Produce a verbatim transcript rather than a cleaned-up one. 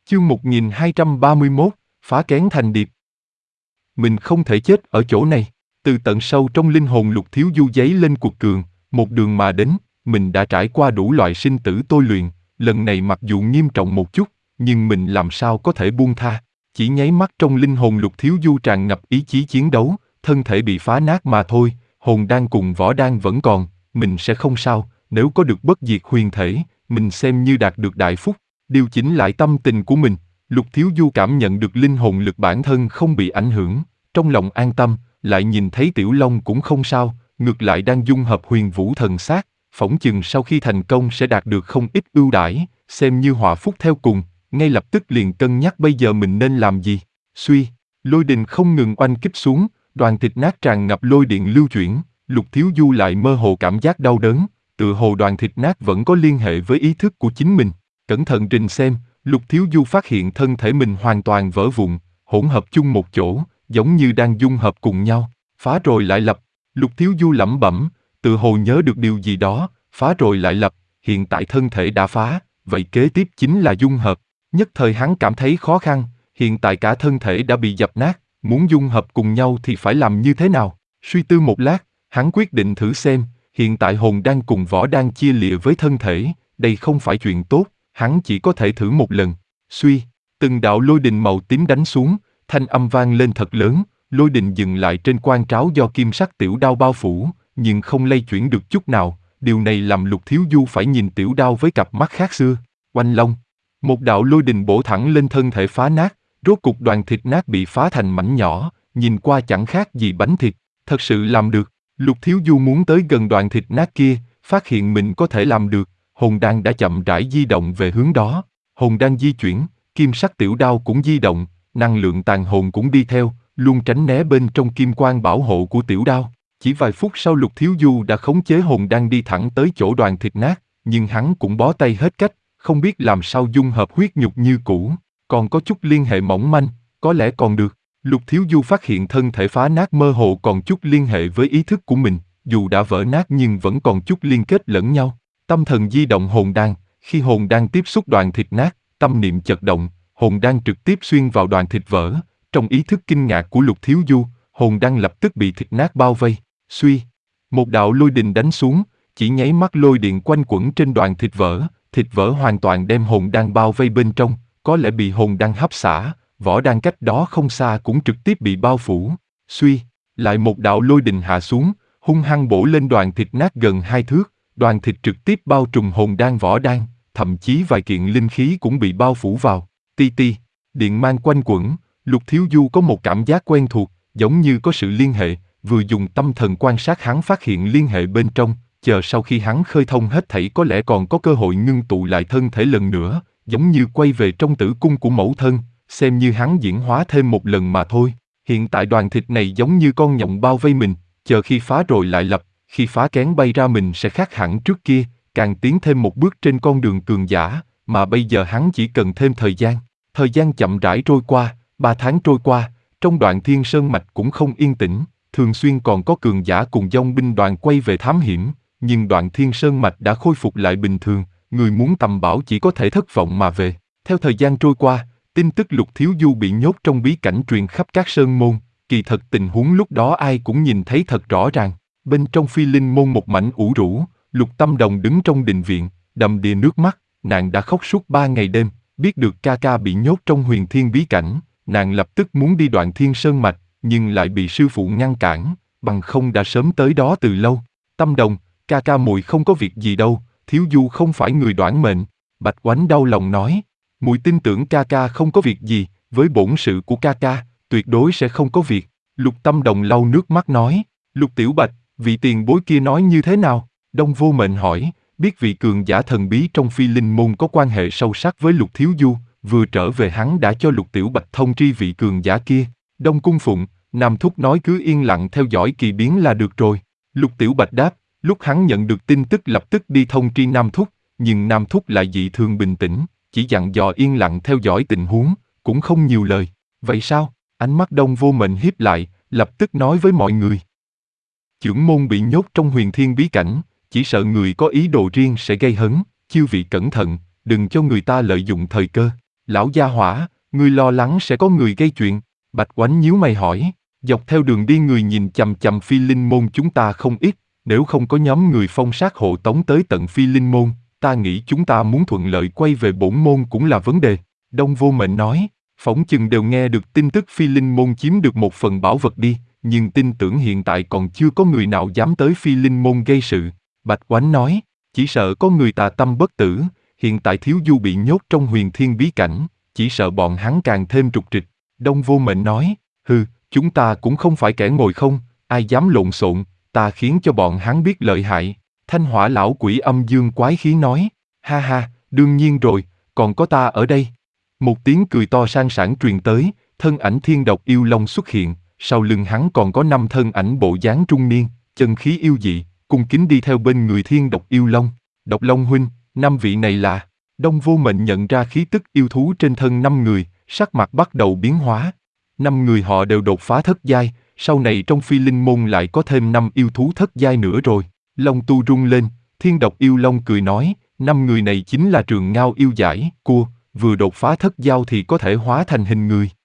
Chương một nghìn hai trăm ba mươi mốt, phá kén thành điệp. Mình không thể chết ở chỗ này. Từ tận sâu trong linh hồn Lục Thiếu Du dấy lên cuộc cường, một đường mà đến, mình đã trải qua đủ loại sinh tử tôi luyện, lần này mặc dù nghiêm trọng một chút, nhưng mình làm sao có thể buông tha. Chỉ nháy mắt trong linh hồn Lục Thiếu Du tràn ngập ý chí chiến đấu, thân thể bị phá nát mà thôi, hồn đan cùng võ đan vẫn còn, mình sẽ không sao, nếu có được bất diệt huyền thể, mình xem như đạt được đại phúc. Điều chỉnh lại tâm tình của mình, Lục Thiếu Du cảm nhận được linh hồn lực bản thân không bị ảnh hưởng, trong lòng an tâm, lại nhìn thấy Tiểu Long cũng không sao, ngược lại đang dung hợp huyền vũ thần sát, phỏng chừng sau khi thành công sẽ đạt được không ít ưu đãi, xem như họa phúc theo cùng, ngay lập tức liền cân nhắc bây giờ mình nên làm gì. Suy, lôi đình không ngừng oanh kích xuống, đoàn thịt nát tràn ngập lôi điện lưu chuyển, Lục Thiếu Du lại mơ hồ cảm giác đau đớn, tựa hồ đoàn thịt nát vẫn có liên hệ với ý thức của chính mình. Cẩn thận trình xem, Lục Thiếu Du phát hiện thân thể mình hoàn toàn vỡ vụn, hỗn hợp chung một chỗ, giống như đang dung hợp cùng nhau, phá rồi lại lập. Lục Thiếu Du lẩm bẩm, tự hồ nhớ được điều gì đó, phá rồi lại lập, hiện tại thân thể đã phá, vậy kế tiếp chính là dung hợp. Nhất thời hắn cảm thấy khó khăn, hiện tại cả thân thể đã bị dập nát, muốn dung hợp cùng nhau thì phải làm như thế nào? Suy tư một lát, hắn quyết định thử xem, hiện tại hồn đan cùng võ đan chia lìa với thân thể, đây không phải chuyện tốt. Hắn chỉ có thể thử một lần. Suy, từng đạo lôi đình màu tím đánh xuống, thanh âm vang lên thật lớn, lôi đình dừng lại trên quan tráo do kim sắc tiểu đao bao phủ, nhưng không lay chuyển được chút nào. Điều này làm Lục Thiếu Du phải nhìn tiểu đao với cặp mắt khác xưa. Oanh long, một đạo lôi đình bổ thẳng lên thân thể phá nát, rốt cục đoàn thịt nát bị phá thành mảnh nhỏ, nhìn qua chẳng khác gì bánh thịt. Thật sự làm được. Lục Thiếu Du muốn tới gần đoàn thịt nát kia, phát hiện mình có thể làm được. Hồn đan đã chậm rãi di động về hướng đó, hồn đan di chuyển, kim sắc tiểu đao cũng di động, năng lượng tàn hồn cũng đi theo, luôn tránh né bên trong kim quang bảo hộ của tiểu đao. Chỉ vài phút sau Lục Thiếu Du đã khống chế hồn đan đi thẳng tới chỗ đoàn thịt nát, nhưng hắn cũng bó tay hết cách, không biết làm sao dung hợp huyết nhục như cũ, còn có chút liên hệ mỏng manh, có lẽ còn được. Lục Thiếu Du phát hiện thân thể phá nát mơ hồ còn chút liên hệ với ý thức của mình, dù đã vỡ nát nhưng vẫn còn chút liên kết lẫn nhau. Tâm thần di động hồn đan, khi hồn đan tiếp xúc đoàn thịt nát, tâm niệm chật động, hồn đan trực tiếp xuyên vào đoàn thịt vỡ. Trong ý thức kinh ngạc của Lục Thiếu Du, hồn đan lập tức bị thịt nát bao vây. Suy, một đạo lôi đình đánh xuống, chỉ nháy mắt lôi điện quanh quẩn trên đoàn thịt vỡ, thịt vỡ hoàn toàn đem hồn đan bao vây bên trong, có lẽ bị hồn đan hấp xả, võ đan cách đó không xa cũng trực tiếp bị bao phủ. Suy, lại một đạo lôi đình hạ xuống, hung hăng bổ lên đoàn thịt nát gần hai thước. Đoàn thịt trực tiếp bao trùm hồn đan võ đan, thậm chí vài kiện linh khí cũng bị bao phủ vào. Ti ti, điện mang quanh quẩn, Lục Thiếu Du có một cảm giác quen thuộc, giống như có sự liên hệ, vừa dùng tâm thần quan sát hắn phát hiện liên hệ bên trong, chờ sau khi hắn khơi thông hết thảy có lẽ còn có cơ hội ngưng tụ lại thân thể lần nữa, giống như quay về trong tử cung của mẫu thân, xem như hắn diễn hóa thêm một lần mà thôi. Hiện tại đoàn thịt này giống như con nhộng bao vây mình, chờ khi phá rồi lại lập. Khi phá kén bay ra mình sẽ khác hẳn trước kia, càng tiến thêm một bước trên con đường cường giả, mà bây giờ hắn chỉ cần thêm thời gian. Thời gian chậm rãi trôi qua, ba tháng trôi qua, trong Đoạn Thiên Sơn Mạch cũng không yên tĩnh, thường xuyên còn có cường giả cùng dòng binh đoàn quay về thám hiểm, nhưng Đoạn Thiên Sơn Mạch đã khôi phục lại bình thường, người muốn tầm bảo chỉ có thể thất vọng mà về. Theo thời gian trôi qua, tin tức Lục Thiếu Du bị nhốt trong bí cảnh truyền khắp các sơn môn, kỳ thật tình huống lúc đó ai cũng nhìn thấy thật rõ ràng. Bên trong Phi Linh môn một mảnh ủ rũ, Lục Tâm Đồng đứng trong đình viện, đầm đìa nước mắt, nàng đã khóc suốt ba ngày đêm, biết được ca ca bị nhốt trong huyền thiên bí cảnh, nàng lập tức muốn đi Đoạn Thiên Sơn Mạch, nhưng lại bị sư phụ ngăn cản, bằng không đã sớm tới đó từ lâu. Tâm Đồng, ca ca muội không có việc gì đâu, Thiếu Du không phải người đoản mệnh. Bạch Oánh đau lòng nói, muội tin tưởng ca ca không có việc gì, với bổn sự của ca ca, tuyệt đối sẽ không có việc. Lục Tâm Đồng lau nước mắt nói, Lục Tiểu Bạch, vị tiền bối kia nói như thế nào? Đông Vô Mệnh hỏi, biết vị cường giả thần bí trong Phi Linh môn có quan hệ sâu sắc với Lục Thiếu Du, vừa trở về hắn đã cho Lục Tiểu Bạch thông tri vị cường giả kia. Đông Cung Phụng, Nam Thúc nói cứ yên lặng theo dõi kỳ biến là được rồi. Lục Tiểu Bạch đáp, lúc hắn nhận được tin tức lập tức đi thông tri Nam Thúc, nhưng Nam Thúc lại dị thường bình tĩnh, chỉ dặn dò yên lặng theo dõi tình huống, cũng không nhiều lời. Vậy sao? Ánh mắt Đông Vô Mệnh híp lại, lập tức nói với mọi người. Chưởng môn bị nhốt trong huyền thiên bí cảnh, chỉ sợ người có ý đồ riêng sẽ gây hấn, chư vị cẩn thận, đừng cho người ta lợi dụng thời cơ. Lão gia hỏa, ngươi lo lắng sẽ có người gây chuyện. Bạch Oánh nhíu mày hỏi. Dọc theo đường đi người nhìn chằm chằm Phi Linh Môn chúng ta không ít, nếu không có nhóm người phong sát hộ tống tới tận Phi Linh Môn, ta nghĩ chúng ta muốn thuận lợi quay về bổn môn cũng là vấn đề. Đông Vô Mệnh nói, phỏng chừng đều nghe được tin tức Phi Linh Môn chiếm được một phần bảo vật đi, nhưng tin tưởng hiện tại còn chưa có người nào dám tới Phi Linh Môn gây sự. Bạch Oánh nói, chỉ sợ có người tà tâm bất tử, hiện tại Thiếu Du bị nhốt trong huyền thiên bí cảnh, chỉ sợ bọn hắn càng thêm trục trịch. Đông Vô Mệnh nói, hừ, chúng ta cũng không phải kẻ ngồi không, ai dám lộn xộn, ta khiến cho bọn hắn biết lợi hại. Thanh Hỏa lão quỷ âm dương quái khí nói, ha ha, đương nhiên rồi, còn có ta ở đây. Một tiếng cười to sang sảng truyền tới, thân ảnh thiên độc yêu long xuất hiện, sau lưng hắn còn có năm thân ảnh bộ dáng trung niên, chân khí yêu dị, cung kính đi theo bên người thiên độc yêu long. Độc Long huynh, năm vị này là... Đông Vô Mệnh nhận ra khí tức yêu thú trên thân năm người, sắc mặt bắt đầu biến hóa. Năm người họ đều đột phá thất giai, sau này trong Phi Linh Môn lại có thêm năm yêu thú thất giai nữa rồi. Long tu rung lên, thiên độc yêu long cười nói, năm người này chính là Trường Ngao yêu giải, cua, vừa đột phá thất giai thì có thể hóa thành hình người.